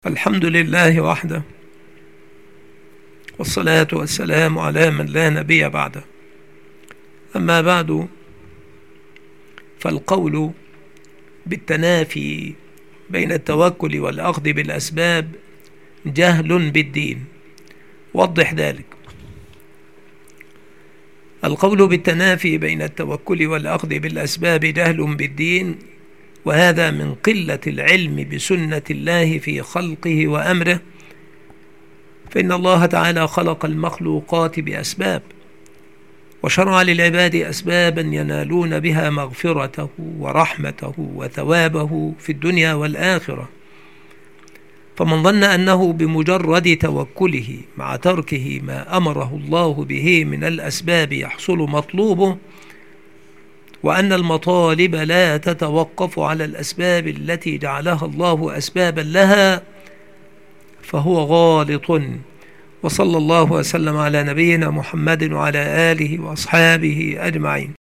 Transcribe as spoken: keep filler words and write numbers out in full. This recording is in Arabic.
الحمد لله وحده، والصلاة والسلام على من لا نبي بعده. أما بعد، فالقول بالتنافي بين التوكل والأخذ بالأسباب جهل بالدين. وضح ذلك. القول بالتنافي بين التوكل والأخذ بالأسباب جهل بالدين، وهذا من قلة العلم بسنة الله في خلقه وأمره، فإن الله تعالى خلق المخلوقات بأسباب، وشرع للعباد أسبابا ينالون بها مغفرته ورحمته وثوابه في الدنيا والآخرة. فمن ظن أنه بمجرد توكله مع تركه ما أمره الله به من الأسباب يحصل مطلوبه، وأن المطالب لا تتوقف على الأسباب التي جعلها الله أسبابا لها، فهو غالط. وصلى الله وسلم على نبينا محمد وعلى آله وأصحابه أجمعين.